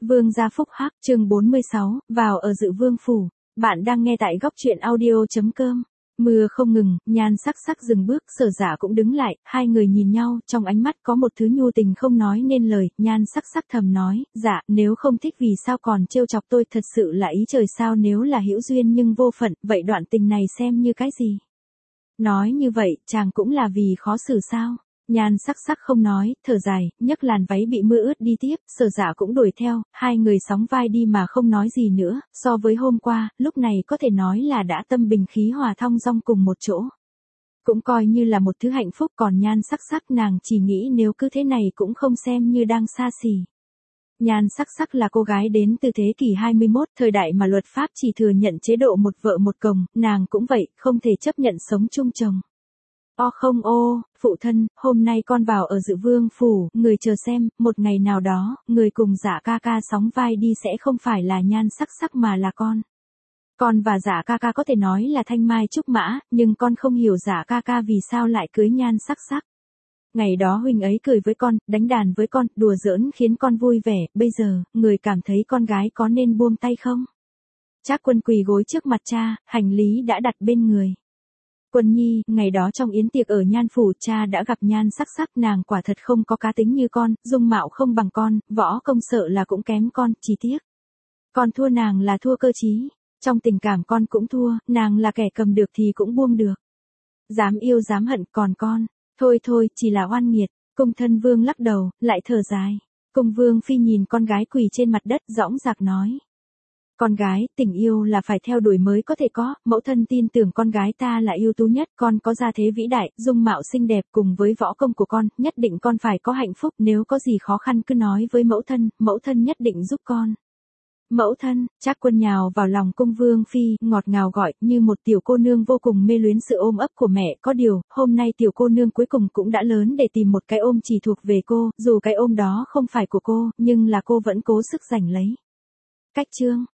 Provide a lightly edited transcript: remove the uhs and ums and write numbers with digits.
Vương gia phúc hắc, chương 46, vào ở dự vương phủ. Bạn đang nghe tại góc truyện audio.com. Mưa không ngừng, Nhan Sắc Sắc dừng bước, Sở Dạ cũng đứng lại, hai người nhìn nhau, trong ánh mắt có một thứ nhu tình không nói nên lời. Nhan Sắc Sắc thầm nói, dạ, nếu không thích vì sao còn trêu chọc tôi, thật sự là ý trời sao, nếu là hữu duyên nhưng vô phận, vậy đoạn tình này xem như cái gì? Nói như vậy, chàng cũng là vì khó xử sao? Nhan Sắc Sắc không nói, thở dài, nhấc làn váy bị mưa ướt đi tiếp, Sở Dạ cũng đuổi theo, hai người sóng vai đi mà không nói gì nữa, so với hôm qua, lúc này có thể nói là đã tâm bình khí hòa thong dong cùng một chỗ. Cũng coi như là một thứ hạnh phúc, còn Nhan Sắc Sắc nàng chỉ nghĩ nếu cứ thế này cũng không xem như đang xa xỉ. Nhan Sắc Sắc là cô gái đến từ thế kỷ 21, thời đại mà luật pháp chỉ thừa nhận chế độ một vợ một chồng, nàng cũng vậy, không thể chấp nhận sống chung chồng. O không ô, phụ thân, hôm nay con vào ở dự vương phủ, người chờ xem, một ngày nào đó, người cùng Dạ ca ca sóng vai đi sẽ không phải là Nhan Sắc Sắc mà là con. Con và Dạ ca ca có thể nói là thanh mai trúc mã, nhưng con không hiểu Dạ ca ca vì sao lại cưới Nhan Sắc Sắc. Ngày đó huynh ấy cười với con, đánh đàn với con, đùa giỡn khiến con vui vẻ, bây giờ, người cảm thấy con gái có nên buông tay không? Trác Quân quỳ gối trước mặt cha, hành lý đã đặt bên người. Quân nhi, ngày đó trong yến tiệc ở Nhan phủ, cha đã gặp Nhan Sắc Sắc, nàng quả thật không có cá tính như con, dung mạo không bằng con, võ công sợ là cũng kém con, chỉ tiếc. Con thua nàng là thua cơ trí, trong tình cảm con cũng thua, nàng là kẻ cầm được thì cũng buông được. Dám yêu dám hận, còn con, thôi thôi, chỉ là oan nghiệt. Cung thân vương lắc đầu, lại thở dài. Cung vương phi nhìn con gái quỳ trên mặt đất, dõng dạc nói. Con gái, tình yêu là phải theo đuổi mới có thể có, mẫu thân tin tưởng con gái ta là ưu tú nhất, con có gia thế vĩ đại, dung mạo xinh đẹp cùng với võ công của con, nhất định con phải có hạnh phúc, nếu có gì khó khăn cứ nói với mẫu thân nhất định giúp con. Mẫu thân, Trác Quân nhào vào lòng cung vương phi, ngọt ngào gọi, như một tiểu cô nương vô cùng mê luyến sự ôm ấp của mẹ, có điều, hôm nay tiểu cô nương cuối cùng cũng đã lớn để tìm một cái ôm chỉ thuộc về cô, dù cái ôm đó không phải của cô, nhưng là cô vẫn cố sức giành lấy. Cách chương